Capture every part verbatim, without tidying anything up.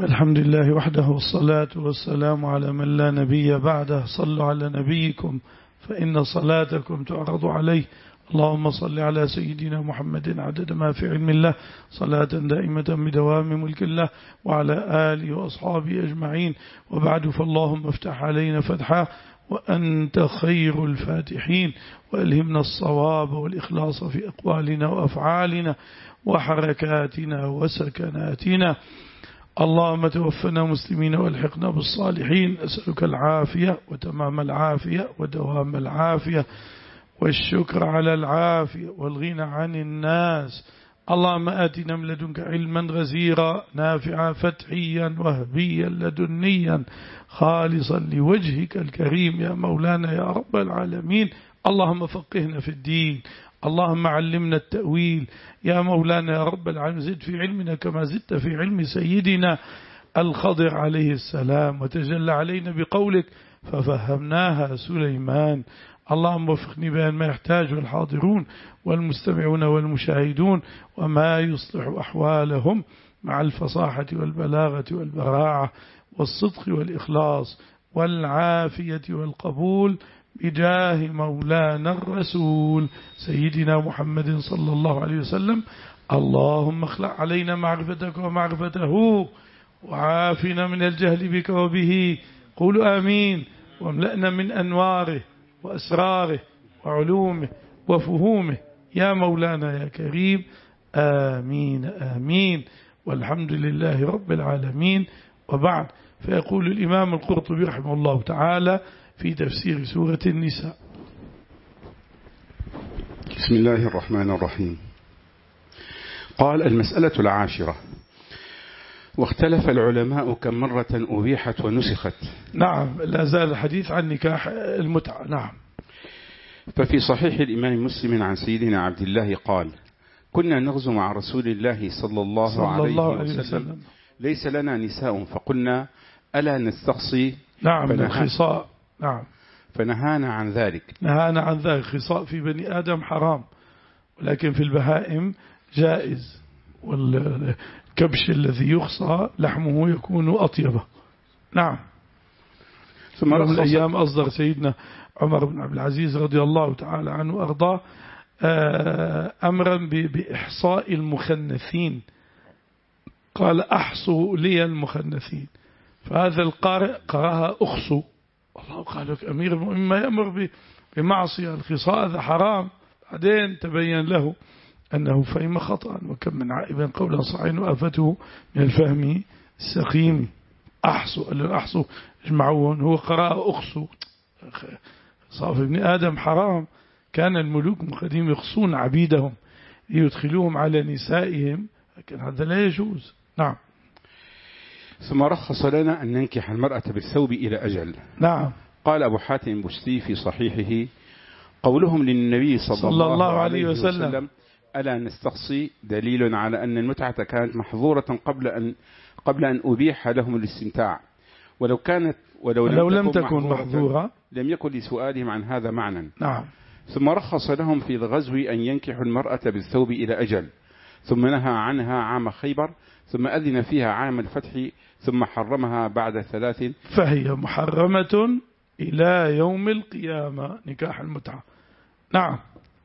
الحمد لله وحده والصلاة والسلام على من لا نبي بعده. صلوا على نبيكم فإن صلاتكم تعرض عليه. اللهم صل على سيدنا محمد عدد ما في علم الله صلاة دائمة بدوام ملك الله وعلى آله وأصحابه أجمعين. وبعد، فاللهم افتح علينا فتحا وأنت خير الفاتحين، وألهمنا الصواب والإخلاص في أقوالنا وأفعالنا وحركاتنا وسكناتنا. اللهم توفنا مسلمين والحقنا بالصالحين. أسألك العافية وتمام العافية ودوام العافية والشكر على العافية والغنى عن الناس. اللهم آتنا من لدنك علما غزيرا نافعا فتحيا وهبيا لدنيا خالصا لوجهك الكريم يا مولانا يا رب العالمين. اللهم فقهنا في الدين، اللهم علمنا التأويل يا مولانا يا رب العالمين. زد في علمنا كما زدت في علم سيدنا الخضر عليه السلام، وتجلى علينا بقولك ففهمناها سليمان. اللهم وفقني بأن ما يحتاجه الحاضرون والمستمعون والمشاهدون، وما يصلح أحوالهم مع الفصاحة والبلاغة والبراعة والصدق والإخلاص والعافية والقبول بجاه مولانا الرسول سيدنا محمد صلى الله عليه وسلم. اللهم اخلع علينا معرفتك ومعرفته، وعافنا من الجهل بك وبه. قولوا آمين. واملأنا من أنواره وأسراره وعلومه وفهومه يا مولانا يا كريم. آمين آمين. والحمد لله رب العالمين. وبعد، فيقول الإمام القرطبي رحمه الله تعالى في تفسير سورة النساء: بسم الله الرحمن الرحيم. قال: المسألة العاشرة: واختلف العلماء كم مرة أبيحت ونسخت. نعم، لا زال الحديث عن نكاح المتعة. نعم. ففي صحيح الإمام مسلم عن سيدنا عبد الله قال: كنا نغزو مع رسول الله صلى الله, صلى عليه, الله عليه وسلم, وسلم ليس لنا نساء فقلنا ألا نستقصي. نعم، الخصاء. نعم، فنهانا عن ذلك. نهانا عن ذلك. خصاء في بني آدم حرام، ولكن في البهائم جائز. والكبش الذي يخصى لحمه يكون أطيبه. نعم. ثم يوم الأيام أصدر سيدنا عمر بن عبد العزيز رضي الله تعالى عنه وأرضاه أمرا بإحصاء المخنثين. قال: أحصوا لي المخنثين. فهذا القارئ قراها أخصوا. الله قال لك أمير المؤمنين ما يأمر بمعصية. الخصاء هذا حرام. بعدين تبين له أنه فهم خطأ، وكم من عائب قولا صحيح وآفته من الفهم السقيم. أحصوا، قال له أحصوا اجمعون، هو قراءة أخصوا. صاف ابن آدم حرام. كان الملوك من قديم يخصون عبيدهم ليدخلوهم على نسائهم، لكن هذا لا يجوز. نعم. ثم رخص لنا أن ننكح المرأة بالثوب إلى أجل. نعم. قال أبو حاتم البستي في صحيحه: قولهم للنبي صلى, صلى الله, الله عليه وسلم, وسلم ألا نستقصي دليل على أن المتعة كانت محظورة قبل أن قبل أن أبيح لهم الاستمتاع، ولو كانت ولو لم, لو لم تكن, تكن محظورة, محظورة لم يكن لسؤالهم عن هذا معنى. نعم. ثم رخص لهم في الغزو أن ينكحوا المرأة بالثوب إلى أجل، ثم نهى عنها عام خيبر، ثم أذن فيها عام الفتح، ثم حرمها بعد ثلاث، فهي محرمة إلى يوم القيامة. نكاح المتعة. نعم.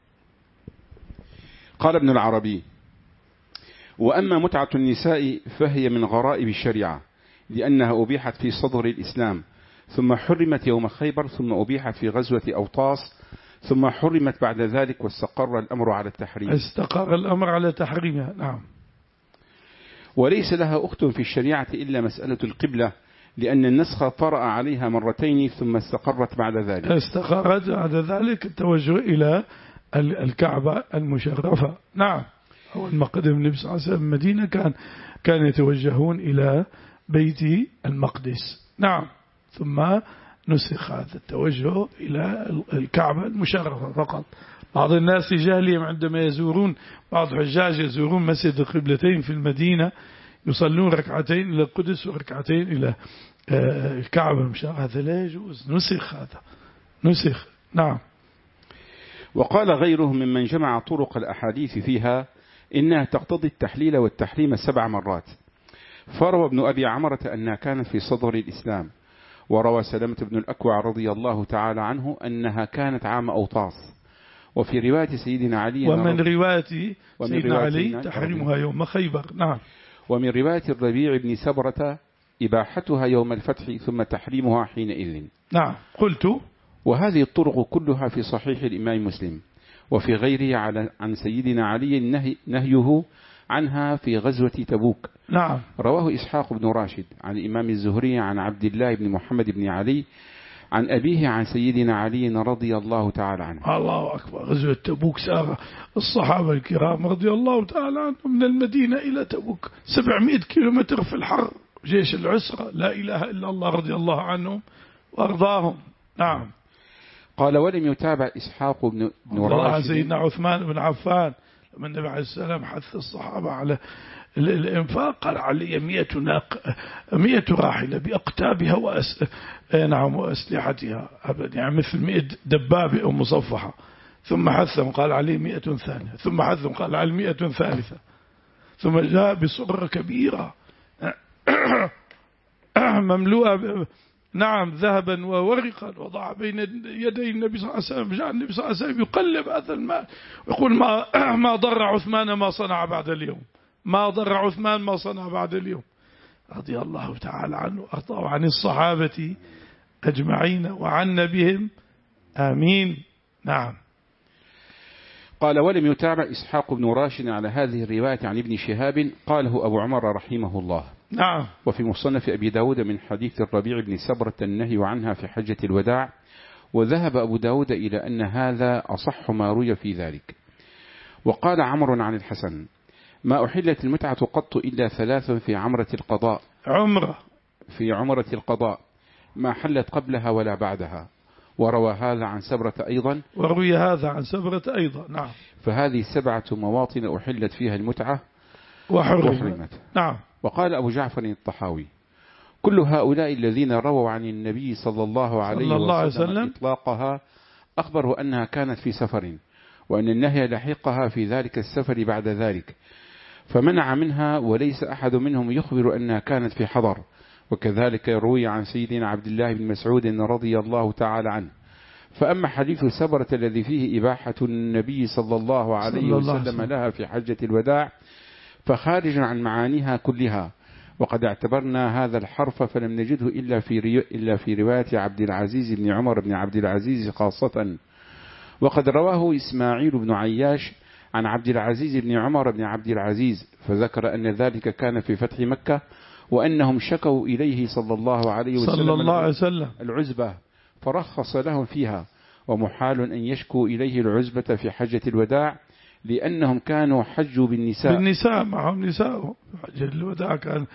قال ابن العربي: وأما متعة النساء فهي من غرائب الشريعة، لأنها أبيحت في صدر الإسلام، ثم حرمت يوم خيبر، ثم أبيحت في غزوة أوطاس، ثم حرمت بعد ذلك، واستقر الأمر على التحريم. استقر الأمر على تحريمها. نعم. وليس لها أخت في الشريعة إلا مسألة القبلة، لأن النسخ طرأ عليها مرتين ثم استقرت بعد ذلك. استقرت بعد ذلك التوجه إلى الكعبة المشرفة. نعم. أول ما قدم النبي صلى الله عليه وسلم المدينة كان كان يتوجهون إلى بيت المقدس. نعم. ثم نسخ هذا التوجه إلى الكعبة المشرفة فقط. بعض الناس جهلهم عندما يزورون، بعض الحجاج يزورون مسجد القبلتين في المدينة يصلون ركعتين إلى القدس وركعتين إلى الكعبة المشرفة. هذا لا يجوز. نسخ هذا. نسخ. نعم. وقال غيرهم ممن جمع طرق الأحاديث فيها إنها تقتضي التحليل والتحريم سبع مرات، فروى ابن أبي عمرة أنها كانت في صدر الإسلام، وروى سلمة بن الأكوع رضي الله تعالى عنه أنها كانت عام أوطاس. وفي رواية سيدنا علي ومن رواية سيدنا علي رواية تحريمها يوم خيبر. نعم. ومن رواية الربيع بن سبرة إباحتها يوم الفتح ثم تحريمها حينئذ. نعم. قلت وهذه الطرق كلها في صحيح الإمام مسلم، وفي غيره على عن سيدنا علي نهي نهيه عنها في غزوة تبوك. نعم. رواه إسحاق بن راشد عن الإمام الزهري عن عبد الله بن محمد بن علي عن أبيه عن سيدنا علي رضي الله تعالى عنه. الله أكبر. غزوة تبوك سار الصحابة الكرام رضي الله تعالى عنهم من المدينة إلى تبوك سبعمائة كيلومتر في الحر، جيش العسرة لا إله إلا الله رضي الله عنهم وأرضاهم. نعم. قال ولم يتابع إسحاق بن راشد سيدنا عثمان بن عفان لما النبي عليه السلام حث الصحابة على الإنفاق قال علي مئة ناق مئة راحلة بأقتابها وأس... نعم وأسلحتها يعني مثل مئة دبابة أو مصفحة، ثم حثهم قال علي مئة ثانية، ثم حثهم قال علي مئة ثالثة، ثم جاء بصرة كبيرة مملوءة نعم ذهبا وورقا وضع بين يدي النبي صلى الله عليه وسلم. جاء النبي صلى الله عليه وسلم يقلب هذا المال ويقول ما ما ضر عثمان ما صنع بعد اليوم، ما ضر عثمان ما صنع بعد اليوم رضي الله تعالى عنه وأرضاه عن الصحابة أجمعين وعنا بهم آمين. نعم. قال ولم يتابع إسحاق بن راشد على هذه الرواية عن ابن شهاب قاله أبو عمر رحمه الله. نعم. وفي مصنف أبي داود من حديث الربيع بن سبرة النهي عنها في حجة الوداع، وذهب أبو داود إلى أن هذا أصح ما روي في ذلك. وقال عمر عن الحسن ما أحلت المتعة قط إلا ثلاث في عمرة القضاء عمرة في عمرة القضاء ما حلت قبلها ولا بعدها. وروى هذا عن سبرة أيضا وروي هذا عن سبرة أيضا. نعم. فهذه سبعة مواطن أحلت فيها المتعة وحرمت. نعم. وقال أبو جعفر الطحاوي كل هؤلاء الذين رووا عن النبي صلى الله عليه صلى الله وسلم عليه وسلم إطلاقها أخبروا أنها كانت في سفر، وأن النهي لحقها في ذلك السفر بعد ذلك، فمنع منها وليس أحد منهم يخبر أنها كانت في حضر. وكذلك يروي عن سيدنا عبد الله بن مسعود رضي الله تعالى عنه. فأما حديث سبرة الذي فيه إباحة النبي صلى الله عليه وسلم لها في حجة الوداع فخارج عن معانيها كلها، وقد اعتبرنا هذا الحرف فلم نجده إلا في إلا في رواية عبد العزيز بن عمر بن عبد العزيز خاصة. وقد رواه إسماعيل بن عياش عن عبد العزيز بن عمر بن عبد العزيز فذكر أن ذلك كان في فتح مكة، وأنهم شكوا إليه صلى الله عليه وسلم, صلى الله عليه وسلم العزبة فرخص لهم فيها، ومحال أن يشكوا إليه العزبة في حجة الوداع لأنهم كانوا حجوا بالنساء بالنساء معهم نساء. حجة الوداع كان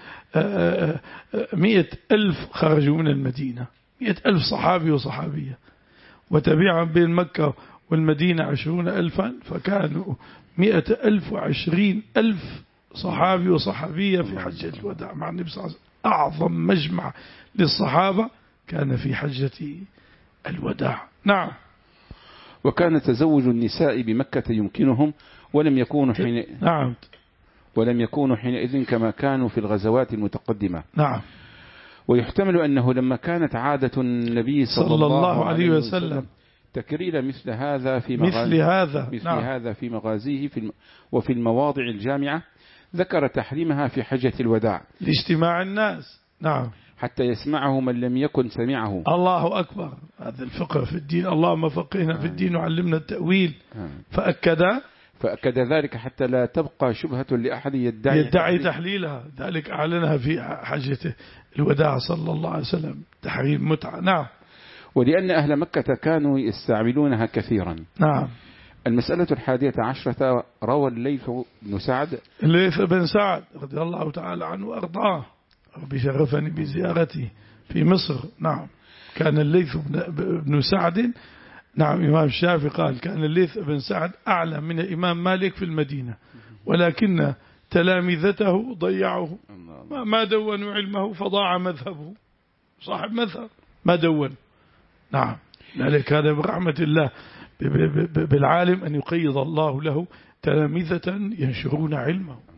مئة ألف خرجوا من المدينة، مئة ألف صحابي وصحابية، وتبيعا بين مكة والمدينة عشرون ألفا، فكانوا مئة ألف وعشرين ألف صحابي وصحابية في حجة الوداع مع النبي صلى الله عليه وسلم. أعظم مجمع للصحابة كان في حجة الوداع. نعم. وكان تزوج النساء بمكة يمكنهم ولم يكونوا حين نعم ولم يكونوا حينئذ كما كانوا في الغزوات المتقدمة. نعم. ويحتمل أنه لما كانت عادة النبي صلى, صلى الله عليه وسلم, وسلم تكرير مثل هذا في مثل هذا مثل نعم. هذا في مغازيه في الم... وفي المواضع الجامعة ذكر تحريمها في حجة الوداع لاجتماع الناس. نعم. حتى يسمعه من لم يكن سمعه. الله أكبر. هذا الفقه في الدين. اللهم فقهنا في الدين وعلمنا التأويل. فأكد فأكد ذلك حتى لا تبقى شبهة لأحد يدعي, يدعي تحليلها، ذلك أعلنها في حجة الوداع صلى الله عليه وسلم تحريم متعة. نعم. ولأن أهل مكة كانوا يستعملونها كثيرا. نعم. المسألة الحادية عشرة روى الليث بن سعد الليث بن سعد رضي الله تعالى عنه وأرضاه ربي شرفني بزيارته في مصر. نعم. كان الليث بن سعد نعم إمام الشافعي قال كان الليث بن سعد أعلم من الإمام مالك في المدينة، ولكن تلامذته ضيعوه ما دونوا علمه فضاع مذهبه. صاحب مذهب ما دون. نعم. لذلك هذا برحمة الله بالعالم أن يقيض الله له تلامذة ينشرون علمه.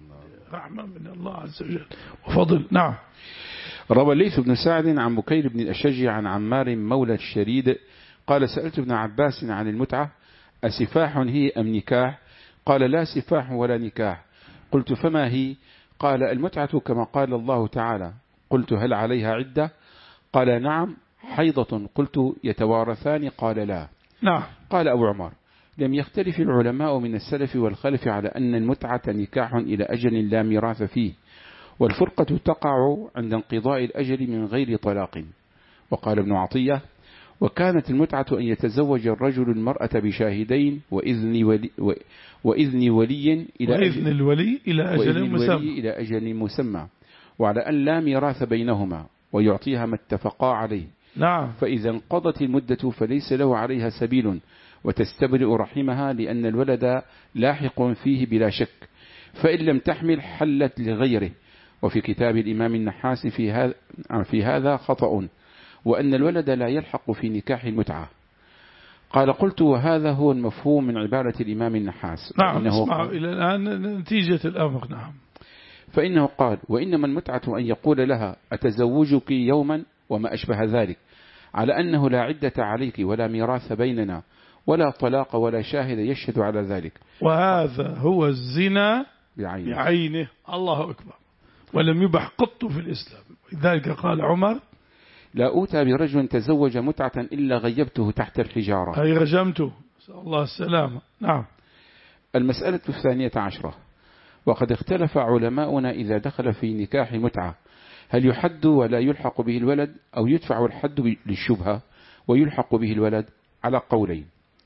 رحمة من الله عز وجل وفضل. نعم. روى الليث بن سعد عن بكير بن الأشج عن عمار مولى الشريد قال سألت ابن عباس عن المتعة أسفاح هي أم نكاح؟ قال لا سفاح ولا نكاح. قلت فما هي؟ قال المتعة كما قال الله تعالى. قلت هل عليها عدة؟ قال نعم حيضة. قلت يتوارثان؟ قال لا. نعم. قال أبو عمر لم يختلف العلماء من السلف والخلف على أن المتعة نكاح إلى أجل لا ميراث فيه، والفرقة تقع عند انقضاء الأجل من غير طلاق. وقال ابن عطية وكانت المتعة أن يتزوج الرجل المرأة بشاهدين وإذن ولي, وإذن ولي إلى وإذن الولي إلى أجل مسمى إلى أجل مسمى، وعلى أن لا ميراث بينهما، ويعطيها ما اتفقا عليه. نعم. فإذا انقضت المدة فليس له عليها سبيل، وتستبرئ رحمها لأن الولد لاحق فيه بلا شك، فإن لم تحمل حلت لغيره. وفي كتاب الإمام النحاس في هذا, في هذا خطأ، وأن الولد لا يلحق في نكاح المتعة. قال قلت وهذا هو المفهوم من عبارة الإمام النحاس. نعم. اسمعوا إلى الآن نتيجة الأمر. نعم. فإنه قال وإنما المتعة أن يقول لها أتزوجك يوما وما أشبه ذلك، على أنه لا عدة عليك ولا ميراث بيننا ولا طلاق ولا شاهد يشهد على ذلك. وهذا هو الزنا بعينه, بعينه. الله أكبر. ولم يبح قط في الإسلام. لذلك قال عمر لا أوتى برجل تزوج متعة إلا غيبته تحت الحجارة، أي رجمته. نسأل الله السلامة. نعم. المسألة الثانية عشرة. وقد اختلف علماؤنا إذا دخل في نكاح متعة هل يحد ولا يلحق به الولد، أو يدفع الحد للشبهة ويلحق به الولد، على قولين،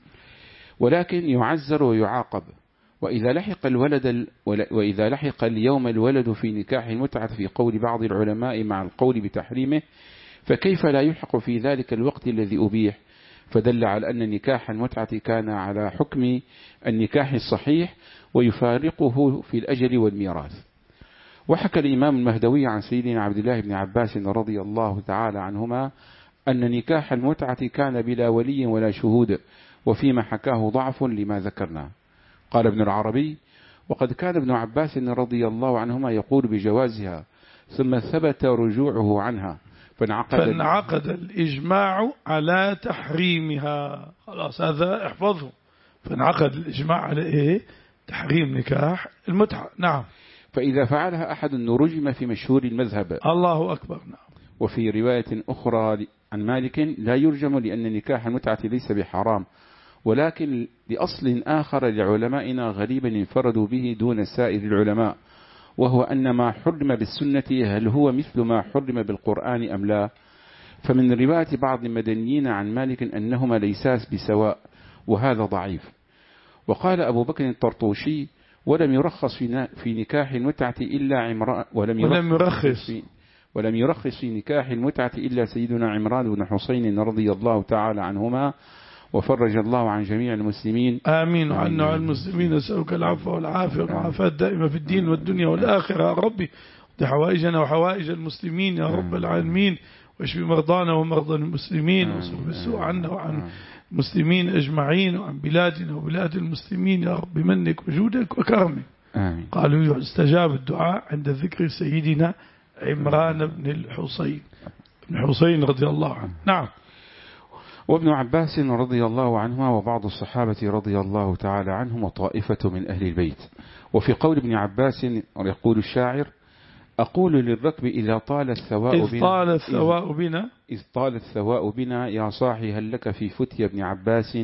ولكن يعزر ويعاقب. وإذا لحق الولد وإذا لحق اليوم الولد في نكاح المتعة في قول بعض العلماء مع القول بتحريمه، فكيف لا يلحق في ذلك الوقت الذي أبيح؟ فدل على أن نكاح المتعة كان على حكم النكاح الصحيح ويفارقه في الأجل والميراث. وحكى الإمام المهدوي عن سيدنا عبد الله بن عباس رضي الله تعالى عنهما أن نكاح المتعة كان بلا ولي ولا شهود، وفيما حكاه ضعف لما ذكرنا. قال ابن العربي وقد كان ابن عباس رضي الله عنهما يقول بجوازها، ثم ثبت رجوعه عنها فانعقد, فانعقد الإجماع على تحريمها. خلاص هذا احفظه. فانعقد الإجماع على إيه؟ تحريم نكاح المتعة. نعم. فإذا فعلها أحد رجم في مشهور المذهب. الله أكبر. نعم. وفي رواية أخرى عن مالك لا يرجم لأن نكاح المتعة ليس بحرام، ولكن لأصل آخر لعلمائنا غريبا انفردوا به دون سائر العلماء، وهو أن ما حرم بالسنة هل هو مثل ما حرم بالقرآن أم لا؟ فمن رواية بعض المدنيين عن مالك أنهما ليسا بسواء، وهذا ضعيف. وقال أبو بكر الطرطوشي ولم يرخص في نكاح المتعة إلا عمران ولم يرخص, ولم يرخص في ولم يرخص في نكاح المتعة إلا سيدنا عمران بن حسين رضي الله تعالى عنهما، وفرج الله عن جميع المسلمين. آمين. وعنا عن المسلمين نسألك العفو والعافية والعافية الدائمة في الدين والدنيا والآخرة يا ربي. حوائجنا وحوائج المسلمين يا رب العالمين، واشفي مرضانا ومرضى المسلمين، واصرف السوء عنا وعن المسلمين أجمعين، وعن بلادنا وبلاد المسلمين يا رب بمنك وجودك وكرمك. آمين. قالوا يستجاب الدعاء عند ذكر سيدنا عمران بن الحسين بن حسين رضي الله عنه. نعم. وابن عباس رضي الله عنهما وبعض الصحابة رضي الله تعالى عنهم وطائفة من أهل البيت. وفي قول ابن عباس يقول الشاعر أقول للركب إذا طال الثواء إذ بنا طال الثواء بنا إذ طال الثواء بنا يا صاحي هل لك في فتية ابن عباس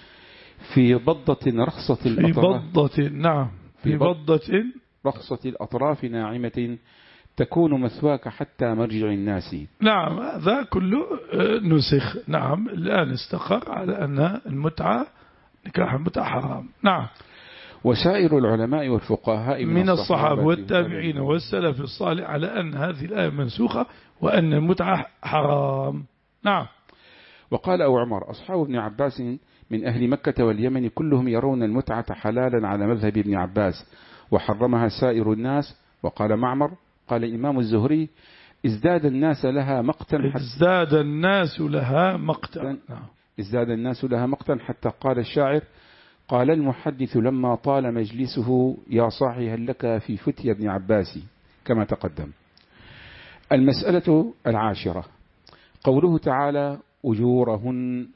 في بضة رخصة في الأطراف بضة. نعم. في بضة رخصة الأطراف ناعمة تكون مثواك حتى مرجع الناس. نعم. هذا كله نسخ. نعم. الآن استقر على أن المتعة نكاح المتعة حرام. نعم. وسائر العلماء والفقهاء من, من الصحابة والتابعين والسلف الصالح على أن هذه الآية منسوخة وأن المتعة حرام. نعم. وقال أبو عمر أصحاب ابن عباس من أهل مكة واليمن كلهم يرون المتعة حلالا على مذهب ابن عباس، وحرمها سائر الناس. وقال معمر قال الإمام الزهري ازداد الناس لها مقتا حتى ازداد الناس لها مقتا. ازداد الناس لها مقتا حتى قال الشاعر قال المحدث لما طال مجلسه: يا صاحي هل لك في فتيا ابن عباس؟ كما تقدم. المسألة العاشرة قوله تعالى: أجورهن،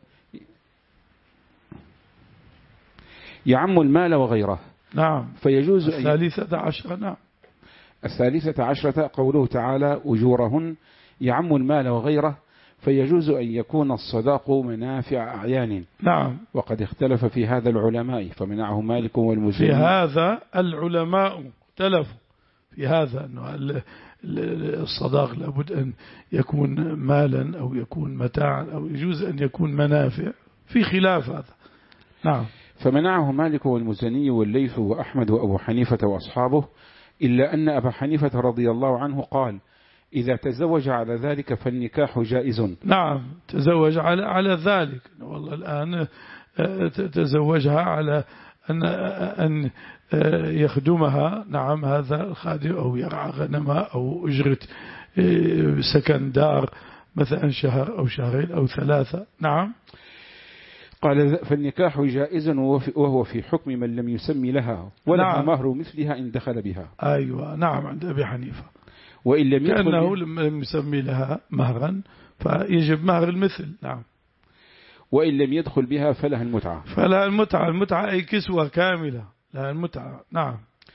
يعم المال وغيره. نعم. فيجوز الثالثة عشرة. نعم. الثالثة عشرة قوله تعالى: أجورهن، يعم المال وغيره، فيجوز أن يكون الصداق منافع أعيان. نعم. وقد اختلف في هذا العلماء، فمنعه مالك والمزني. في هذا العلماء اختلفوا في هذا، أنه الصداق لابد أن يكون مالا أو يكون متاعا أو يجوز أن يكون منافع، في خلاف هذا. نعم. فمنعه مالك والمزني والليث وأحمد وأبو حنيفة وأصحابه، إلا أن أبا حنيفة رضي الله عنه قال: إذا تزوج على ذلك فالنكاح جائز. نعم، تزوج على على ذلك. والله الآن تزوجها على أن أن يخدمها. نعم، هذا الخادم أو يرعى غنمها أو أجرة سكن دار مثلا شهر أو شهرين أو ثلاثة. نعم. قال: فالنكاح جائز وهو في حكم من لم يسمي لها ولها نعم. مهر مثلها إن دخل بها. أيوة. نعم، عند أبي حنيفة. وإن لم يدخل كأنه لم يسمي لها مهرا فيجب مهر المثل. نعم. وإن لم يدخل بها فلها المتعة. فلها المتعة. المتعة أي كسوة كاملة لها المتعة. نعم.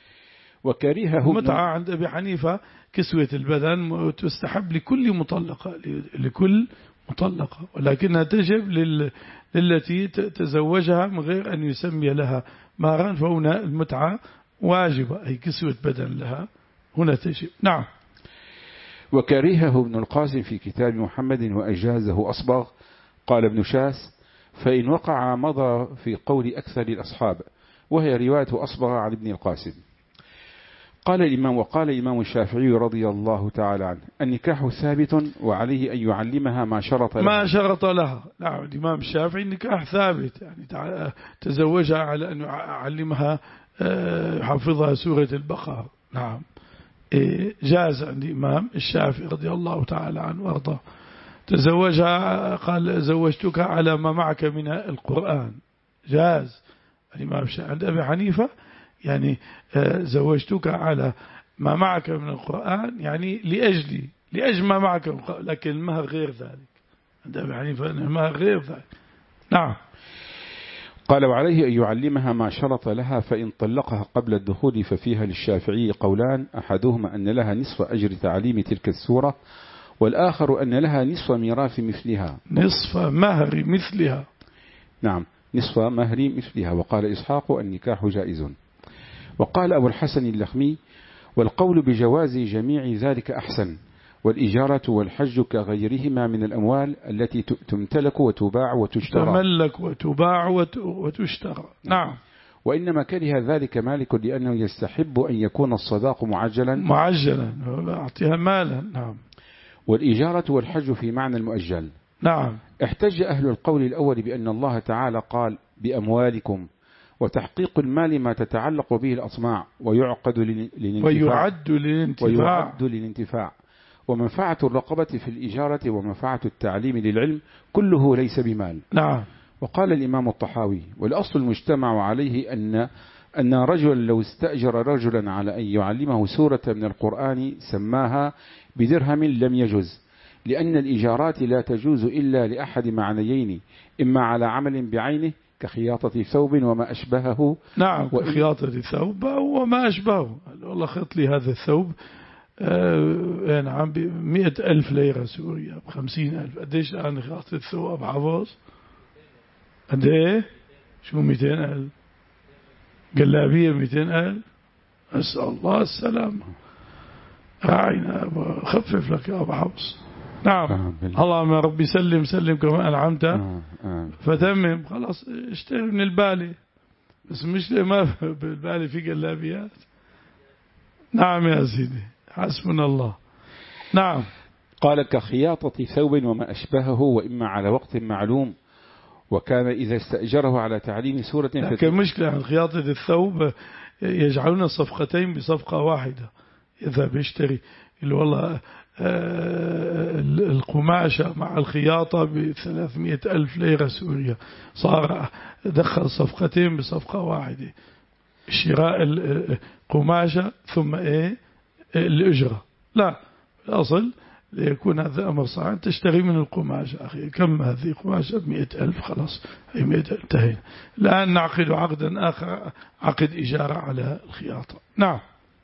وكرهه المتعة عند أبي حنيفة كسوة البدن تستحب لكل مطلقة، لكل مطلقة، ولكنها تجب لل... للتي تزوجها من غير أن يسمي لها مهرا، فهنا المتعة واجبة أي كسوة بدن لها هنا تجب. نعم. وكرهه ابن القاسم في كتاب محمد وأجازه أصبغ. قال ابن شاس: فإن وقع مضى في قول أكثر الأصحاب، وهي رواية أصبغ عن ابن القاسم. قال الإمام وقال الإمام الشافعي رضي الله تعالى عنه: النكاح ثابت وعليه أن يعلمها ما شرط لها. ما شرط لها. نعم، الإمام الشافعي النكاح ثابت، يعني تزوجها على أن يعلمها حفظها سورة البقرة. نعم، جاز عند الإمام الشافعي رضي الله تعالى عنه وارضاه. تزوجها قال: زوجتك على ما معك من القرآن، جاز. الإمام الشافعي. عند أبي حنيفة يعني زوجتك على ما معك من القرآن، يعني لأجلي لأجل ما معك من القرآن، لكن المهر غير ذلك. عند أبي حنيفة المهر غير ذلك. نعم. قال: وعليه أن يعلمها ما شرط لها، فإن طلقها قبل الدخول ففيها للشافعي قولان: أحدهما أن لها نصف أجر تعليم تلك السورة، والآخر أن لها نصف ميراث مثلها. نصف مهر مثلها. نعم، نصف مهر مثلها. وقال إسحاق: النكاح جائز. وقال أبو الحسن اللخمي: والقول بجواز جميع ذلك أحسن، والإجارة والحج كغيرهما من الأموال التي تمتلك وتباع وتشترى. تملك وتباع وتشترى. نعم. وإنما كره ذلك مالك لأنه يستحب أن يكون الصداق معجلا معجلا أعطيها مالا. نعم. والإجارة والحج في معنى المؤجل. نعم. احتج أهل القول الأول بأن الله تعالى قال: بأموالكم، وتحقيق المال ما تتعلق به الأطماع ويعقد للانتفاع ويعد للانتفاع, ويعد للانتفاع ومنفعة الرقبة في الإجارة ومنفعة التعليم للعلم كله ليس بمال. نعم. وقال الإمام الطحاوي: والأصل المجتمع عليه أن أن رجلا لو استأجر رجلا على أن يعلمه سورة من القرآن سماها بدرهم لم يجوز، لأن الإجارات لا تجوز إلا لأحد معنيين: إما على عمل بعينه كخياطة ثوب وما أشبهه. نعم، كخياطة ثوب وما أشبهه. والله خيط لي هذا الثوب آه نعم بمئة ألف ليرة سوريا، بخمسين ألف. قديش الآن خياطة الثوب أبو حفظ؟ قديه؟ شو مئتين ألف؟ جلابية مئتين ألف؟ أسأل الله السلامة. راعينا خفف لك يا أبو حفص. نعم. اللهم يا ربي سلم سلم كما أنعمت فتمم. خلاص اشتري من البالي، بس مش ما بالبالي في جلابيات. نعم يا سيدي، حسبنا الله. نعم. قال: كخياطة ثوب وما أشبهه، وإما على وقت معلوم، وكان إذا استأجره على تعليم سورة. لكن مشكلة عن خياطة الثوب يجعلون الصفقتين بصفقة واحدة. إذا بيشتري اللي والله القماشة مع الخياطة بثلاثمائة ألف ليرة سورية، صار دخل صفقتين بصفقة واحدة، شراء القماشة ثم إيه الأجرة. لا، الأصل ليكون هذا أمر صحيح، تشتري من القماشة أخي، كم هذه قماشة بمئة ألف، خلاص هي مئة انتهينا، الآن نعقد عقدا آخر، عقد إجارة على الخياطة. نعم.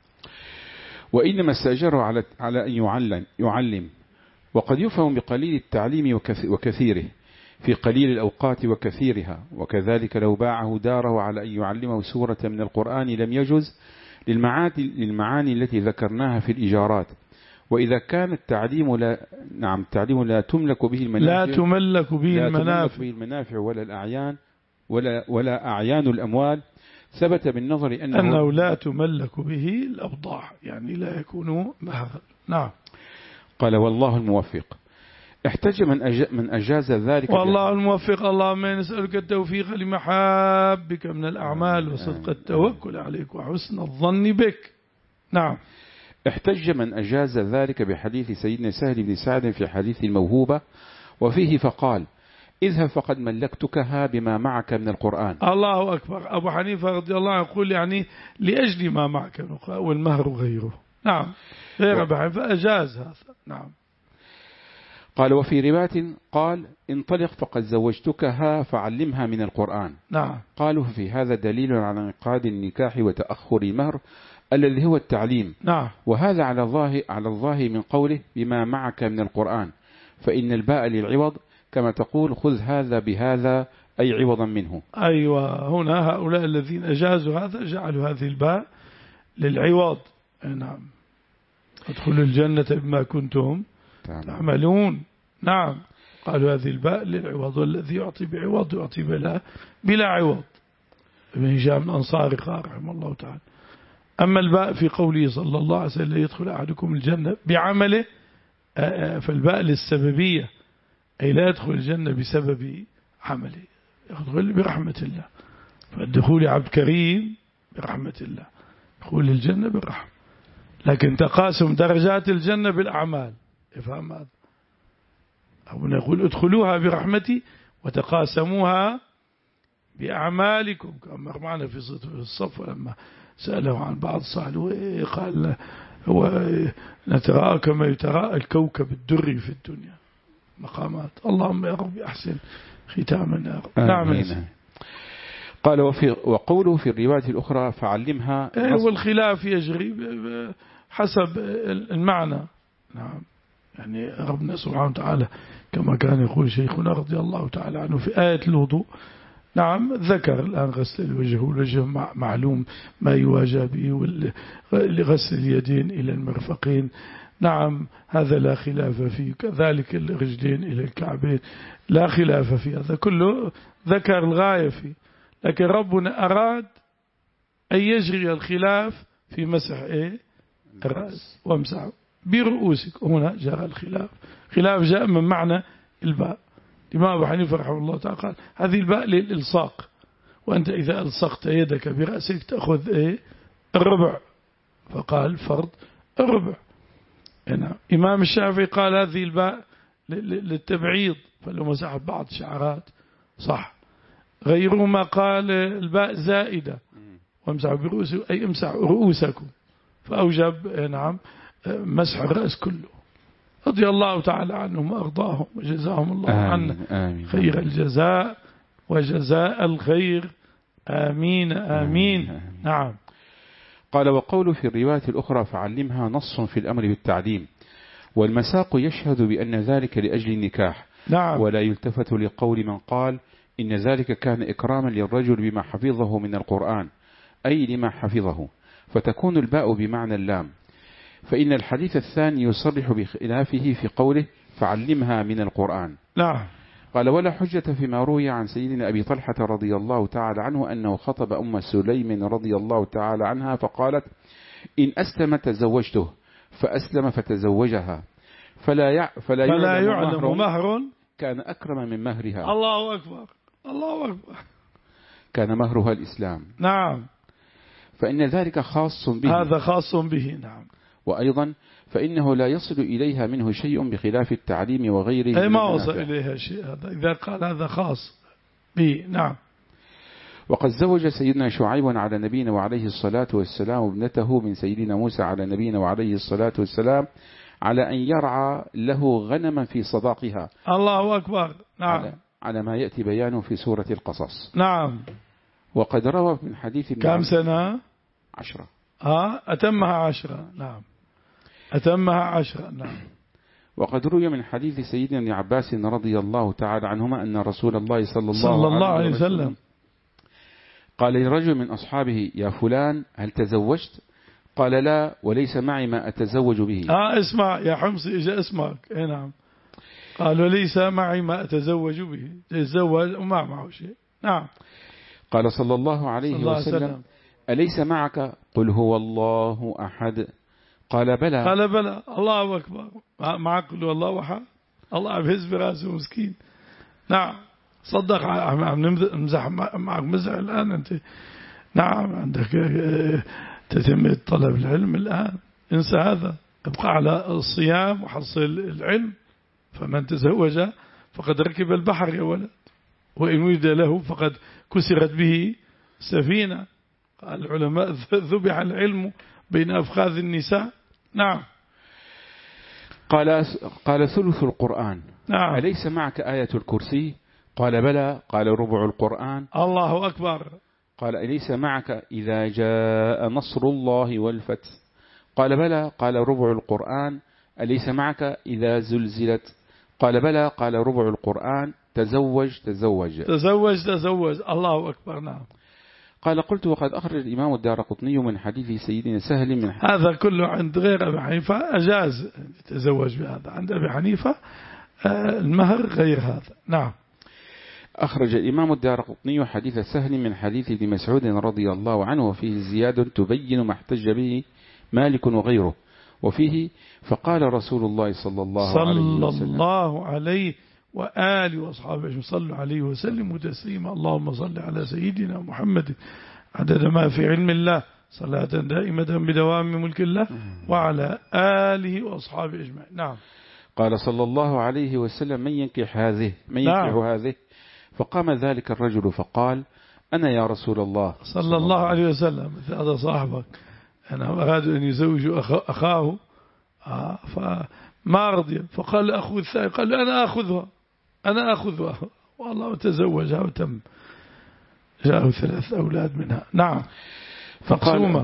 وإنما استأجره على على أن يعلم يعلم وقد يفهم بقليل التعليم وكثيره في قليل الأوقات وكثيرها، وكذلك لو باعه داره على أن يعلمه سورة من القرآن لم يجز للمعاني التي ذكرناها في الإجارات. وإذا كان التعليم لا نعم التعليم لا تملك به المنافع لا تملك به لا المنافع, تملك به المنافع ولا الأعيان ولا ولا أعيان الأموال، ثبت بالنظر أنه, أنه لا تملك به الأبضاع، يعني لا يكون مهرا. نعم. قال والله الموفق. احتج من أج... من أجاز ذلك، والله الموفق. اللهم نسألك التوفيق لمحابك من الأعمال وصدق التوكل عليك وحسن الظن بك. نعم. احتج من أجاز ذلك بحديث سيدنا سهل بن سعد في حديث الموهوبة وفيه فقال اذهب فقد ملكتكها بما معك من القرآن. الله أكبر. أبو حنيفة رضي الله عنه يقول يعني لأجل ما معك من القرآن والمهر غيره. نعم. غير أبو حنيفة أجاز هذا. نعم. قال وفي رواية قال انطلق فقد زوجتكها فعلمها من القرآن. نعم. قالوا في هذا دليل على انعقاد النكاح وتأخر المهر الذي هو التعليم. نعم. وهذا على الظاهر على الظاهر من قوله بما معك من القرآن، فإن الباء للعوض كما تقول خذ هذا بهذا أي عوضا منه. أيوة، هنا هؤلاء الذين أجازوا هذا جعلوا هذه الباء للعوض. نعم. ادخلوا الجنة بما كنتم تعملون. نعم. قالوا هذه الباء للعوض، والذي يعطي بعوض يعطي بلا بلا عوض. ابن هشام الأنصاري قال رحمه الله تعالى. أما الباء في قوله صلى الله عليه وسلم يدخل أحدكم الجنة بعمله، فالباء للسببية، أي لا يدخل الجنة بسبب عمله، يدخل برحمة الله. فالدخول عبد كريم برحمة الله، دخول الجنة بالرحمة، لكن تقاسم درجات الجنة بالأعمال. افهم هذا. أو نقول ادخلوها برحمتي وتقاسموها بأعمالكم، كما مر معنا في الصف لما سأله عن بعض صالح قال هو نتراءى كما يتراءى الكوكب الدري في الدنيا. مقامات. اللهم يا رب أحسن ختامنا يا رب. نعم. قال وفي وقوله في الرواية الأخرى فعلمها، والخلاف يجري حسب المعنى. نعم. يعني ربنا سبحانه وتعالى كما كان يقول شيخنا رضي الله تعالى عنه في آية الوضوء. نعم. ذكر الآن غسل الوجه، والوجه معلوم ما يواجه به، غسل اليدين إلى المرفقين. نعم. هذا لا خلاف فيه. كذلك الرجلين إلى الكعبين لا خلاف فيه. هذا كله ذكر الغاية فيه، لكن ربنا أراد أن يجري الخلاف في مسح إيه الرأس وامسح برؤوسك. هنا جرى الخلاف. خلاف جاء من معنى الباء. الإمام أبو حنيفة رحمه الله تعالى قال هذه الباء للإلصاق، وأنت إذا ألصقت يدك برأسك تأخذ إيه الربع، فقال فرض الربع. هنا إمام الشافعي قال هذه الباء للتبعيض، فلو مسحت بعض شعرات صح. غيرهما قال الباء زائدة وامسحوا برؤوسكم أي امسحوا رؤوسكم، فأوجب نعم مسح الرأس كله. رضي الله تعالى عنهم وأرضاهم وجزاهم الله عنا خير الجزاء وجزاء الخير. آمين آمين, آمين. نعم. قال وقوله في الرواية الأخرى فعلمها نص في الأمر بالتعليم، والمساق يشهد بأن ذلك لأجل النكاح. نعم. ولا يلتفت لقول من قال إن ذلك كان إكراما للرجل بما حفظه من القرآن، أي لما حفظه، فتكون الباء بمعنى اللام. فإن الحديث الثاني يصرح بخلافه في قوله فعلمها من القرآن. نعم. قال ولا حجة فيما روي عن سيدنا أبي طلحة رضي الله تعالى عنه أنه خطب أم سليم رضي الله تعالى عنها فقالت إن أسلم تزوجته، فأسلم فتزوجها، فلا يع... فلا, فلا يعلم مهر, مهر كان أكرم من مهرها. الله أكبر. الله أكبر. كان مهرها الإسلام. نعم. فإن ذلك خاص به. هذا خاص به. نعم. وأيضا فإنه لا يصل إليها منه شيء بخلاف التعليم وغيره. أي ما وصل إليها شيء، هذا إذا قال هذا خاص به. نعم. وقد زوج سيدنا شعيب على نبينا وعليه الصلاة والسلام ابنته من سيدنا موسى على نبينا وعليه الصلاة والسلام على أن يرعى له غنما في صداقها. الله أكبر. نعم. على, على ما يأتي بيانه في سورة القصص. نعم. وقد روى من حديث كم سنة؟ عشرة. آه أتمها عشرة. نعم أتمها عشرة. نعم. وقد روي من حديث سيدنا ابن عباس رضي الله تعالى عنهما أن رسول الله صلى الله, صلى الله عليه عليه وسلم, وسلم قال لرجل من أصحابه: يا فلان هل تزوجت؟ قال: لا، وليس معي ما أتزوج به. آه اسمع يا حمصي، إجا اسمك. إيه نعم. قال: وليس معي ما أتزوج به، يتزوج وما معه شيء. نعم. قال صلى الله عليه صلى الله وسلم: وسلم. أليس معك قل هو الله أحد؟ قال: بلى. قال: بلى. الله أكبر. معك قل هو الله أحد؟ الله بهز براسه مسكين. نعم. صدق. عم نمزح معك مزح الآن أنت. نعم عندك تتم طلب العلم الآن، انسى هذا، ابقى على الصيام وحصل العلم. فمن تزوج فقد ركب البحر يا ولد، وإن وجد له فقد كسرت به سفينة. قال العلماء: ذبح العلم بين أفخاذ النساء. نعم. قال قال ثلث القرآن. نعم. أليس معك آية الكرسي؟ قال: بلى. قال: ربع القرآن. الله أكبر. قال: أليس معك إذا جاء نصر الله والفتح؟ قال: بلى. قال: ربع القرآن. أليس معك إذا زلزلت؟ قال: بلى. قال: ربع القرآن. تزوج تزوج تزوج تزوج. الله أكبر. نعم. قال: قلت: وقد أخرج الإمام الدارقطني من حديث سيدنا سهل من هذا كله عند غير أبي حنيفة أجاز يتزوج بهذا، عند أبي حنيفة المهر غير هذا. نعم. أخرج الإمام الدارقطني حديث سهل من حديث ابن مسعود رضي الله عنه، وفيه زيادة تبين ما احتج به مالك وغيره، وفيه: فقال رسول الله صلى الله صلى عليه وسلم صلى الله عليه وآله وأصحابه صلوا عليه وسلم تسليما. اللهم صل على سيدنا محمد عدد ما في علم الله، صلاة دائمة بدوام ملك الله، وعلى آله وأصحابه أجمعين. نعم. قال صلى الله عليه وسلم: من ينكح هذه من ينكح نعم. هذه؟ فقام ذلك الرجل فقال: أنا يا رسول الله. صلى الله عليه وسلم. هذا صاحبك أنا أراد أن يزوج أخاه آه فما رضي، فقال: أخذ الثاني. قال: أنا أخذها أنا أخذها والله تزوجها وتم، جاءه ثلاث أولاد منها. نعم. فقال,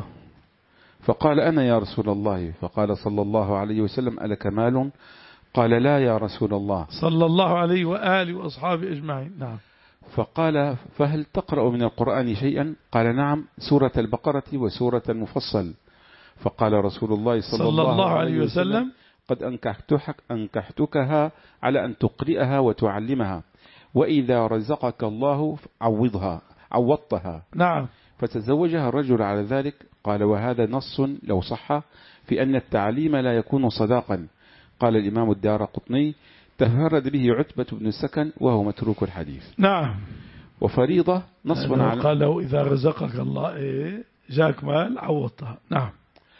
فقال: أنا يا رسول الله. فقال صلى الله عليه وسلم: ألك مال؟ قال: لا يا رسول الله. صلى الله عليه وآله وأصحابه أجمعين. نعم. فقال: فهل تقرأ من القرآن شيئا؟ قال: نعم، سورة البقرة وسورة المفصل. فقال رسول الله صلى, صلى الله, الله عليه وسلم: وسلم قد أنكحتك أنكحتكها على أن تقرئها وتعلمها، وإذا رزقك الله عوضها عوضتها. نعم. فتزوجها الرجل على ذلك. قال: وهذا نص لو صح في أن التعليم لا يكون صداقا. قال الإمام الدارقطني: تفرد به عتبة بن السكن وهو متروك الحديث. نعم. وفريضة نصب على قال له: إذا رزقك الله إيه جاك مال عوضتها. نعم.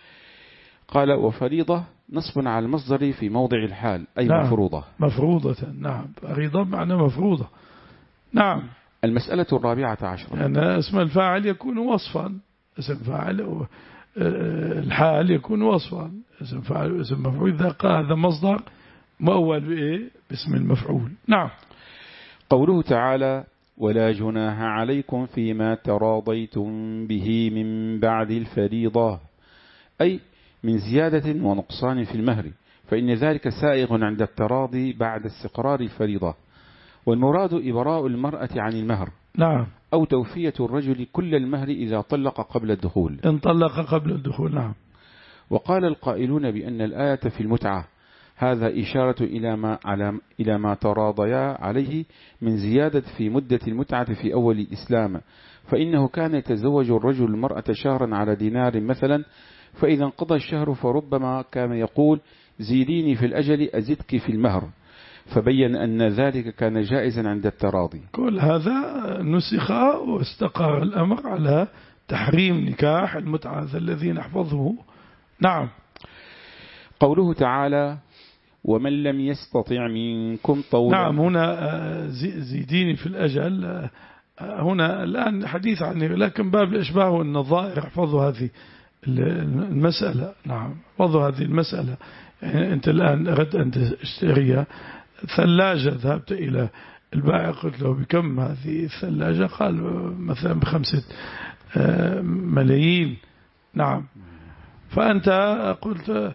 قال: وفريضة نصب على المصدر في موضع الحال، أي نعم. مفروضة. مفروضة. نعم. فريضة معنى مفروضة. نعم. المسألة الرابعة عشرة. يعني اسم الفاعل يكون وصفا، اسم فاعل الحال يكون وصفا، اسم فاعل واسم مفعول إذا قال هذا مصدر مؤول بإيه؟ باسم المفعول. نعم. قوله تعالى: ولا جناح عليكم فيما تراضيتم به من بعد الفريضة، أي من زيادة ونقصان في المهر، فإن ذلك سائغ عند التراضي بعد استقرار الفريضة، والمراد إبراء المرأة عن المهر. نعم. أو توفية الرجل كل المهر إذا طلق قبل الدخول. إن طلق قبل الدخول. نعم. وقال القائلون بأن الآية في المتعة هذا إشارة إلى ما على إلى ما تراضيا عليه من زيادة في مدة المتعة في أول الإسلام، فإنه كان يتزوج الرجل المرأة شهرا على دينار مثلا، فإذا انقضى الشهر فربما كان يقول: زيديني في الأجل أزدك في المهر، فبين أن ذلك كان جائزا عند التراضي. كل هذا نسخ واستقر الأمر على تحريم نكاح المتعة الذي نحفظه. نعم. قوله تعالى ومن لم يستطع منكم طولا. نعم، هنا زيديني في الأجل، هنا الآن حديث عنه، لكن باب الإشباه والنظائر احفظوا هذه المسألة. نعم، احفظوا هذه المسألة. يعني أنت الآن أردت أن تشتري ثلاجة، ذهبت إلى البائع قلت له بكم هذه الثلاجة؟ قال مثلا بخمسة ملايين. نعم، فأنت قلت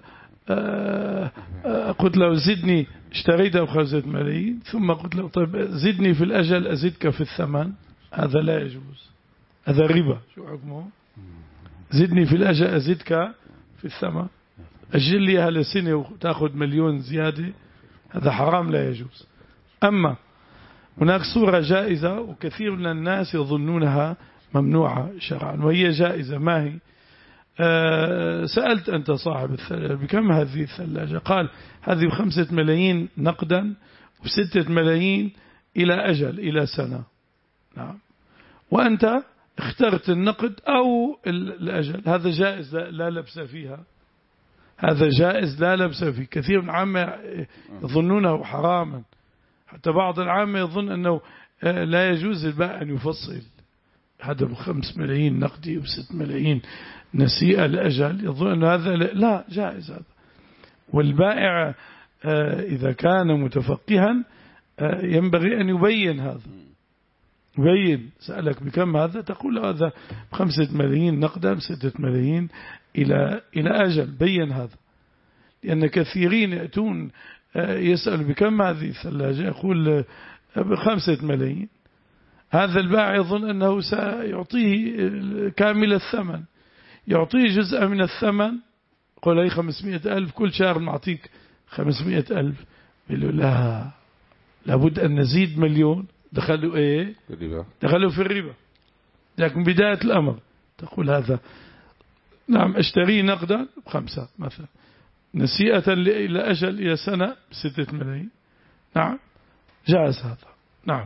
قلت له زدني، اشتريتها بخمسة ملايين، ثم قلت له طيب زدني في الأجل أزدك في الثمن. هذا لا يجوز، هذا ربا. شو حكمه؟ زدني في الأجل أزدك في الثمن، أجل لي هالسنة وتأخذ مليون زيادة، هذا حرام لا يجوز. أما هناك صورة جائزة وكثير من الناس يظنونها ممنوعة شرعا وهي جائزة. ما هي؟ أه سألت أنت صاحب الثلاجة بكم هذه الثلاجة؟ قال هذه بخمسة ملايين نقدا وبستة ملايين إلى أجل، إلى سنة. نعم، وأنت اخترت النقد أو الأجل، هذا جائز لا لبس فيها، هذا جائز لا لبس فيه. كثير من العامة يظنونه حراما، حتى بعض العامة يظن أنه لا يجوز البائع أن يفصل، هذا بخمس ملايين نقدي وبست ملايين نسيئة الأجل، يظن أن هذا لا جائز هذا. والبائع إذا كان متفقها ينبغي أن يبين هذا، يبين. سألك بكم هذا؟ تقول هذا بخمسة ملايين نقدا بستة ملايين إلى إلى أجل، بين هذا. لأن كثيرين يأتون يسأل بكم هذه الثلاجة، يقول بخمسة ملايين. هذا البائع يظن أنه سيعطيه كامل الثمن، يعطيه جزء من الثمن، يقول لي خمسمائة ألف كل شهر نعطيك خمسمائة ألف. يقول له لا، لابد أن نزيد مليون. دخلوا إيه؟ دخلوا في الربا. لكن بداية الأمر تقول هذا نعم اشتري نقدا بخمسة مثلا، نسيئة إلى أجل إلى سنة بستة ملايين. نعم، جائز هذا. نعم.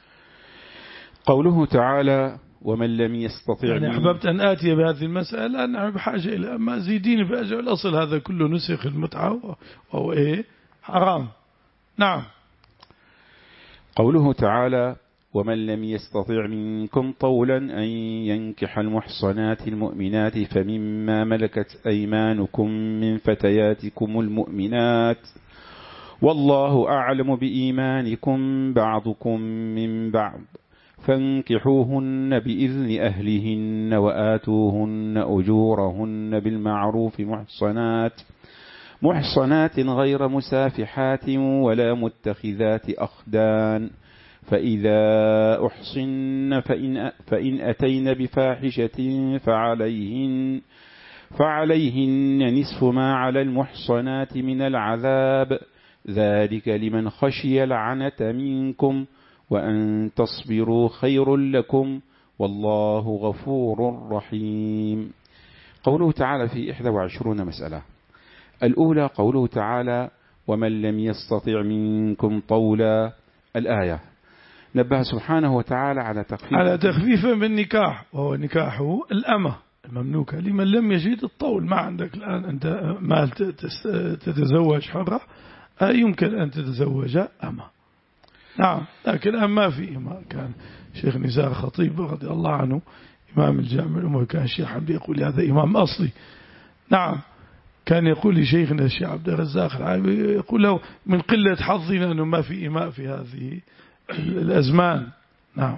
قوله تعالى ومن لم يستطع. يعني أحببت أن آتي بهذه المسألة، أنا بحاجة إلى ما زيديني بأجل. الأصل هذا كله نسخ المتعة وهو إيه؟ حرام. نعم. قوله تعالى ومن لم يستطع منكم طولا أن ينكح المحصنات المؤمنات فمما ملكت أيمانكم من فتياتكم المؤمنات والله أعلم بإيمانكم بعضكم من بعض فانكحوهن بإذن أهلهن وآتوهن أجورهن بالمعروف محصنات محصنات غير مسافحات ولا متخذات أخدان فإذا أحصن فإن, فإن أتين بفاحشة فعليهن, فعليهن نصف ما على المحصنات من العذاب ذلك لمن خشي العنة منكم وأن تصبروا خير لكم والله غفور رحيم. قوله تعالى في إحدى وعشرون مسألة. الأولى قوله تعالى ومن لم يستطع منكم طولا. الآية نبه سبحانه وتعالى على تخفيف على تخفيف من نكاح، وهو نكاحه الأمة المملوكة لمن لم يجد الطول. ما عندك الآن أنت مال تتزوج حرة، يمكن أن تتزوج أمة. نعم، لكن أما في إمام كان شيخ نزار خطيب رضي الله عنه إمام الجامع الأموي، كان الشيخ حمد يقول هذا إمام أصلي. نعم، كان يقول لشيخنا الشيخ عبد الرزاق العايبي يقول له من قلة حظنا أنه ما في إماء في هذه الأزمان. نعم.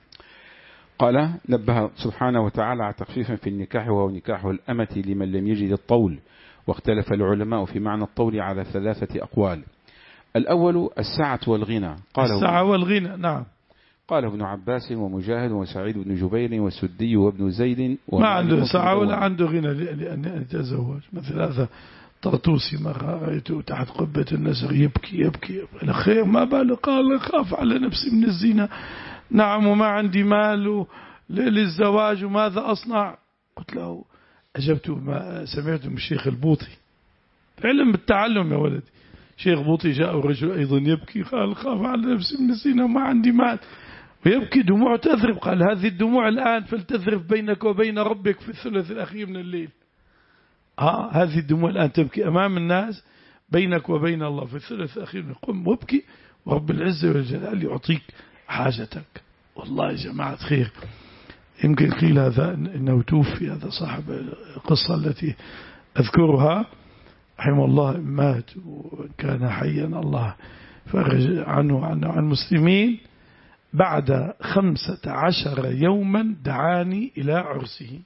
قال نبه سبحانه وتعالى على تخفيفا في النكاح وهو نكاح الأمة لمن لم يجد الطول، واختلف العلماء في معنى الطول على ثلاثة أقوال. الأول السعة والغنى. قال السعة والغنى. نعم. قال ابن عباس ومجاهد وسعيد بن جبير والسدي وابن زيد. ما عنده سعة ولا عنده غنى لأن يتزوج. مثل هذا طرطوسي مرة رأيته تحت قبة النسر يبكي يبكي على خير ما باله، قال خاف على نفسي من الزنا. نعم، وما عندي مال للزواج وماذا أصنع؟ قلت له أجبت ما سمعت من الشيخ البوطي، علم بالتعلم يا ولدي. شيخ بوطي جاء الرجل أيضا يبكي، قال خاف على نفسي من الزنا وما عندي مال، ويبكي دموع تذرب. قال هذه الدموع الآن فلتذرب بينك وبين ربك في الثلث الأخير من الليل. آه هذه الدموع الآن تبكي أمام الناس بينك وبين الله في الثلث الأخير، قم وابكي ورب العزة والجلال يعطيك حاجتك. والله يا جماعة خير، يمكن قيل هذا إنه توفي هذا صاحب القصة التي أذكرها رحمه الله، مات وكان حيا الله فرج عنه عنه عن المسلمين. بعد خمسة عشر يوما دعاني إلى عرسه،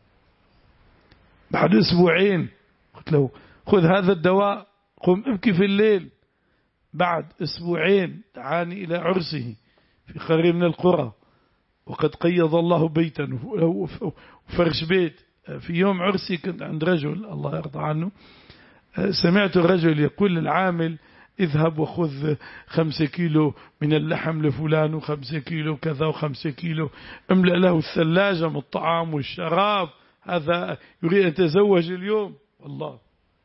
بعد أسبوعين قلت له خذ هذا الدواء قم ابكي في الليل. بعد أسبوعين دعاني إلى عرسه في قرية من القرى، وقد قيض الله بيتا وفرش بيت. في يوم عرسي كنت عند رجل الله يرضى عنه، سمعت الرجل يقول للعامل اذهب وخذ خمسة كيلو من اللحم لفلان وخمسة كيلو كذا وخمسة كيلو، املأ له الثلاجة من الطعام والشراب، هذا يريد أن يتزوج اليوم. والله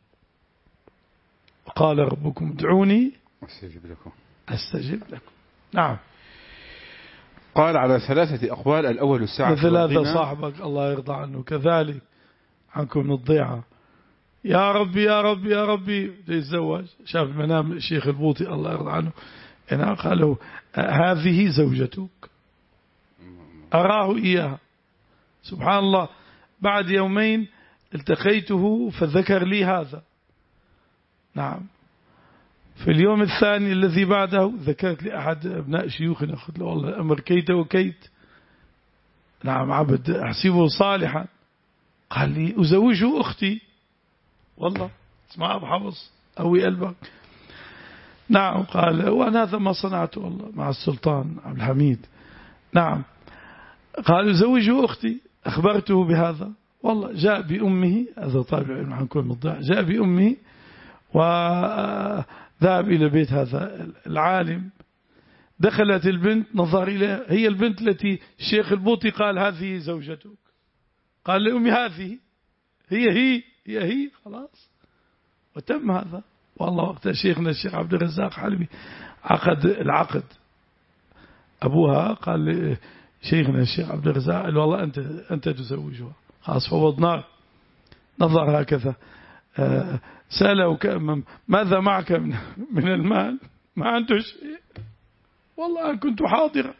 قال ربكم ادعوني أستجب لكم أستجب لكم. نعم. قال على ثلاثة أقوال، الأول الساعة مثل هذا صاحبك الله يرضى عنه كذلك عنكم من الضيعة، يا ربي يا ربي يا ربي يتزوج، شاف المنام الشيخ البوطي الله يرضى عنه أنا قالوا هذه زوجتك، أراه إياها. سبحان الله، بعد يومين التقيته فذكر لي هذا. نعم. في اليوم الثاني الذي بعده ذكرت لأحد أبناء شيوخنا، قلت له والله الأمر كيت وكيت. نعم عبد أحسبه صالحا. قال لي أزوجه أختي. والله اسمع أبو حفص أوي قلبك. نعم. قال وأنا هذا ما صنعته والله مع السلطان عبد الحميد. نعم. قال أزوجه أختي. أخبرته بهذا، والله جاء بأمه، هذا طالب العلم عن كل مضيع، جاء بأمه وذهب إلى بيت هذا العالم. دخلت البنت، نظر إليها، هي البنت التي الشيخ البوطي قال هذه زوجتك. قال لأمي هذه هي هي هي هي خلاص، وتم هذا. والله وقت شيخنا الشيخ عبد الرزاق حلبي عقد العقد، أبوها قال شيخنا الشيخ عبد الرزاق قال والله أنت أنت تزوجها خلاص، فوضناه. نظر هكذا، آه سأله ماذا معك من, من المال؟ ما عنده شيء، والله أنا كنت حاضرا،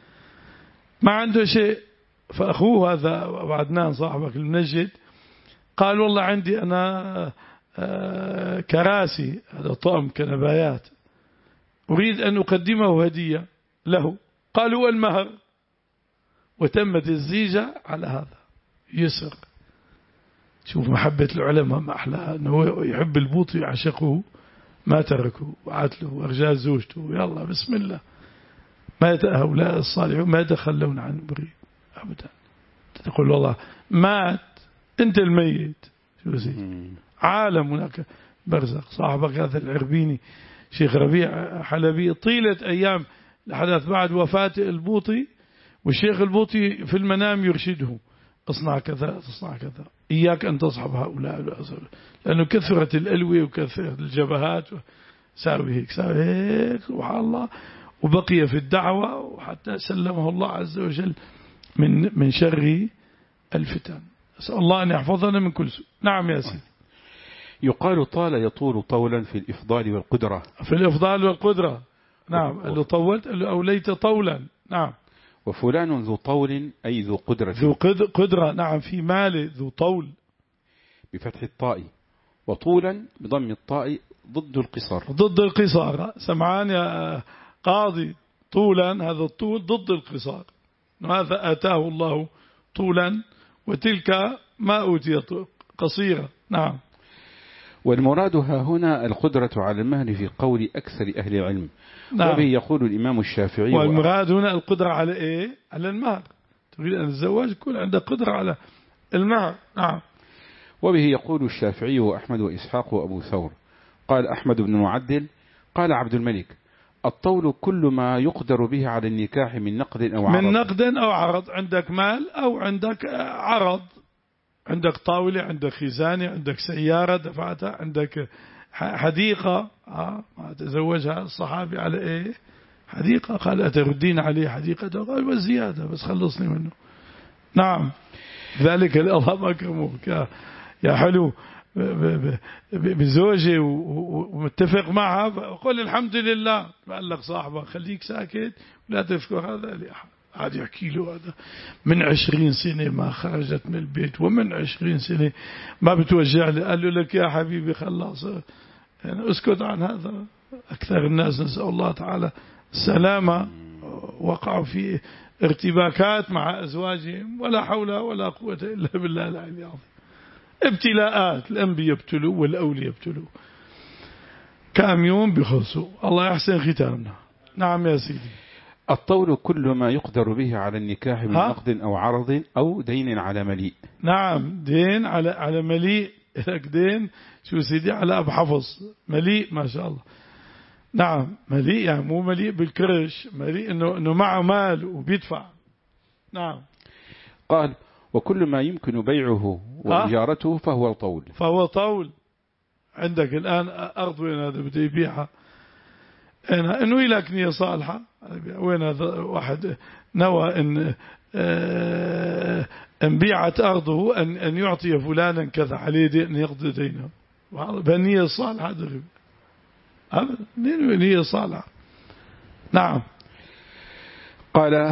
ما عنده شيء. فأخوه هذا عدنان صاحبك المنجد قال والله عندي أنا آه كراسي، هذا طقم كنبايات، أريد أن أقدمه هدية له. قالوا المهر، وتمت الزيجة على هذا يسر. شوف محبة العلماء ما أحلاها، أنه يحب البوطي يعشقه ما تركه وعات له وأرجال زوجته، يلا بسم الله. ما هؤلاء الصالحون ما يتخلون عن بريء أبدا. تقول والله مات أنت الميت، شو زي عالم هناك برزخ. صاحبك هذا العربيني شيخ ربيع حلبي طيلة أيام الحدث بعد وفاة البوطي، والشيخ البوطي في المنام يرشده اصنع كذا تصنع كذا، إياك أن تصحب هؤلاء، لأنه كثرت الألوية وكثرت الجبهات، ساوي هيك ساوي هيك سبحان الله. وبقي في الدعوة وحتى سلمه الله عز وجل من من شر الفتن. أسأل الله أن يحفظنا من كل سوء. نعم يا سيدي. يقال طال يطول طولا في الإفضال والقدرة. في الإفضال والقدرة. نعم. اللي طولت اللي أوليت طولا. نعم. وفلان ذو طول أي ذو قدرة. ذو قدرة. نعم. في مال ذو طول بفتح الطاء، وطولا بضم الطاء ضد القصار. ضد القصار. سمعان يا قاضي، طولا هذا الطول ضد القصار، هذا آتاه الله طولا وتلك ما أوتيت قصيرة. نعم. والمراد ها هنا القدرة على المهر في قول أكثر أهل العلم. نعم. وبه يقول الإمام الشافعي. والمراد هنا القدرة على إيه؟ على المهر. تريد أن تتزوج يكون عندك قدرة على المهر. نعم. وبه يقول الشافعي وأحمد وإسحاق وأبو ثور. قال أحمد بن معدل قال عبد الملك الطول كل ما يقدر به على النكاح من نقد أو عرض. من نقد أو عرض، عندك مال أو عندك عرض، عندك طاولة، عندك خزانة، عندك سيارة دفعتها، عندك حديقة آه تزوجها الصحابي على إيه؟ حديقة. قال أتردين عليه حديقة؟ قال والزيادة بس خلصني منه. نعم. ذلك الله أكرمك يا حلو بزوجة ومتفق معها قل الحمد لله. قال لك صاحبه خليك ساكت ولا تذكر هذا لأحد. عاد يحكي له هذا من عشرين سنة ما خرجت من البيت ومن عشرين سنة ما بتوجع لي. قال له لك يا حبيبي خلاص يعني اسكت عن هذا. أكثر الناس نسأل الله تعالى السلامة وقعوا في ارتباكات مع أزواجهم ولا حول ولا قوة إلا بالله العلي العظيم. ابتلاءات الأنبياء يبتلوا والأولياء يبتلوا كام يوم بخلصوا. الله يحسن ختامنا. نعم يا سيدي. الطول كل ما يقدر به على النكاح من نقد أو عرض أو دين على مليء. نعم دين على على مليء. لك دين شو سيدي على أبو حفص مليء ما شاء الله. نعم مليء يعني مو مليء بالكرش مليء إنه إنه معه مال وبيدفع. نعم. قال وكل ما يمكن بيعه وإجارته فهو طول. فهو طول. عندك الآن أرض وين هذا بده يبيعها أنا إنه لك نية صالحة. وين هذا واحد نوى إن إن بيعت أرضه أن أن يعطي فلانا كذا عليه دين يقضي دينه بنية صالحة درب أبدا نية صالحة. نعم. قال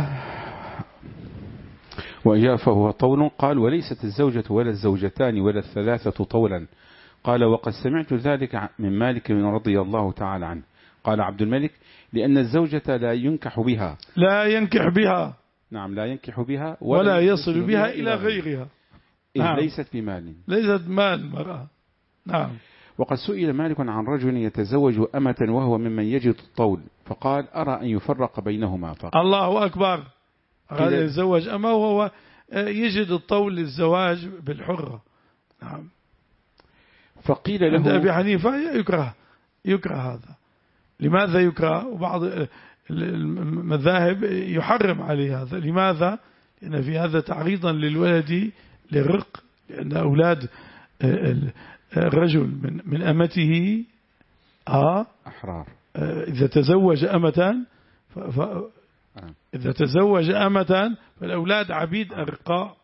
وإياه فهو طول. قال وليست الزوجة ولا الزوجتان ولا الثلاثة طولا. قال وقد سمعت ذلك من مالك رضي الله تعالى عنه. قال عبد الملك لأن الزوجة لا ينكح بها لا ينكح بها. نعم لا ينكح بها ولا, ولا يصل بها إلى غيرها. إذ نعم. ليست بمال ليست مال مرأة. نعم. وقد سئل مالك عن رجل يتزوج أمة وهو ممن يجد الطول فقال أرى أن يفرق بينهما فقط. الله أكبر. هذا يتزوج أمة وهو يجد الطول للزواج بالحرة. نعم. فقيل له عند أبي حنيفة يكره يكره هذا. لماذا يكره؟ وبعض المذاهب يحرم عليه هذا. لماذا؟ لأن في هذا تعريضا للولد للرق. لأن أولاد الرجل من من أمته آه أحرار. إذا تزوج أمة ف إذا تزوج أمة فالأولاد عبيد أرقاء.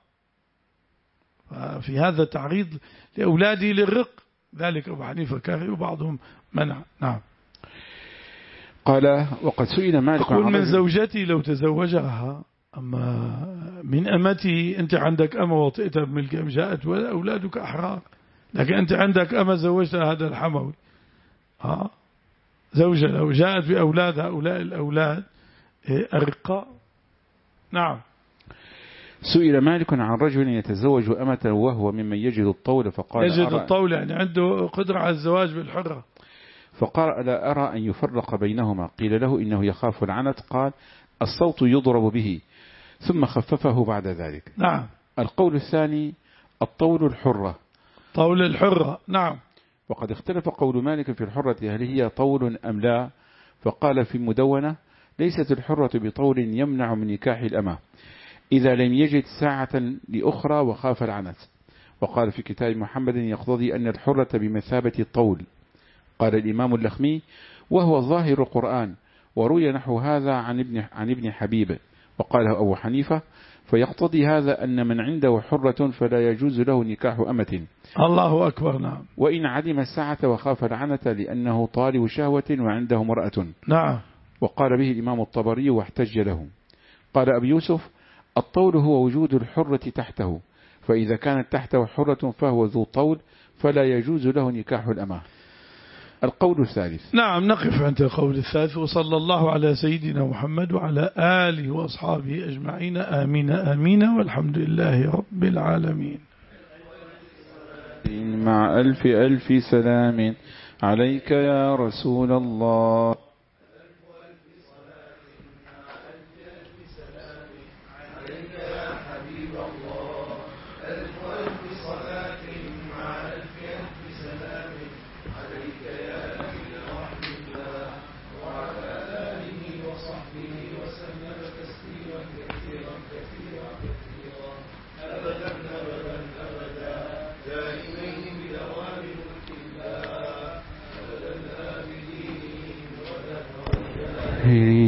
في هذا تعريض لأولاده للرق. ذلك أبو حنيفة كره وبعضهم منع. نعم. قال وقد سئل مالك عن من زوجتي لو تزوجها. أما من أمتي أنت عندك أمة وطئتها بملك جاءت وأولادك أحرار. لكن أنت عندك أمة زوجتها هذا الحموي ها زوجة لو جاءت بأولاد هؤلاء الأولاد أرقاء. نعم. سئل مالك عن رجل يتزوج أمة وهو ممن يجد الطول فقال يجد الطول يعني عنده قدرة على الزواج بالحرة. فقال لا أرى أن يفرق بينهما. قيل له إنه يخاف العنت. قال الصوت يضرب به ثم خففه بعد ذلك. نعم. القول الثاني الطول الحرة. طول الحرة. نعم. وقد اختلف قول مالك في الحرة هل هي طول أم لا. فقال في المدونة ليست الحرة بطول يمنع من نكاح الأمة إذا لم يجد ساعة لأخرى وخاف العنت. وقال في كتاب محمد يقتضي أن الحرة بمثابة الطول. قال الإمام اللخمي وهو ظاهر القرآن وروي نحو هذا عن ابن, عن ابن حبيب. وقال أبو حنيفة فيقتضي هذا أن من عنده حرة فلا يجوز له نكاح أمة. الله أكبر. نعم. وإن عدم الساعة وخاف العنة لأنه طالب شهوة وعنده امرأة. نعم. وقال به الإمام الطبري واحتج له. قال أبي يوسف الطول هو وجود الحرة تحته فإذا كانت تحته حرة فهو ذو طول فلا يجوز له نكاح الأمة. القول الثالث. نعم نقف عند القول الثالث. وصلى الله على سيدنا محمد وعلى آله وأصحابه أجمعين. آمين آمين والحمد لله رب العالمين. مع ألف ألف سلام عليك يا رسول الله.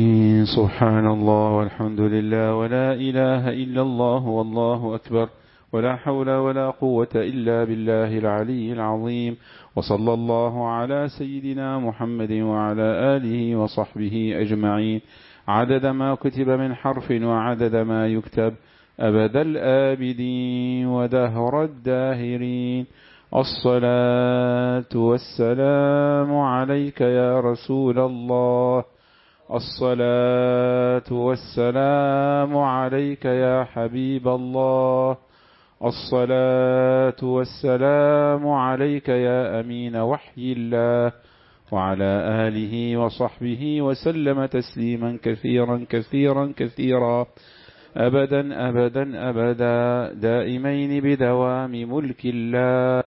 سبحان الله والحمد لله ولا إله إلا الله والله أكبر ولا حول ولا قوة إلا بالله العلي العظيم. وصلى الله على سيدنا محمد وعلى آله وصحبه أجمعين عدد ما كتب من حرف وعدد ما يكتب أبد الآبدين ودهر الداهرين. الصلاة والسلام عليك يا رسول الله، الصلاة والسلام عليك يا حبيب الله، الصلاة والسلام عليك يا أمين وحي الله، وعلى آله وصحبه وسلم تسليما كثيرا كثيرا كثيرا أبدا أبدا أبدا دائمين بدوام ملك الله.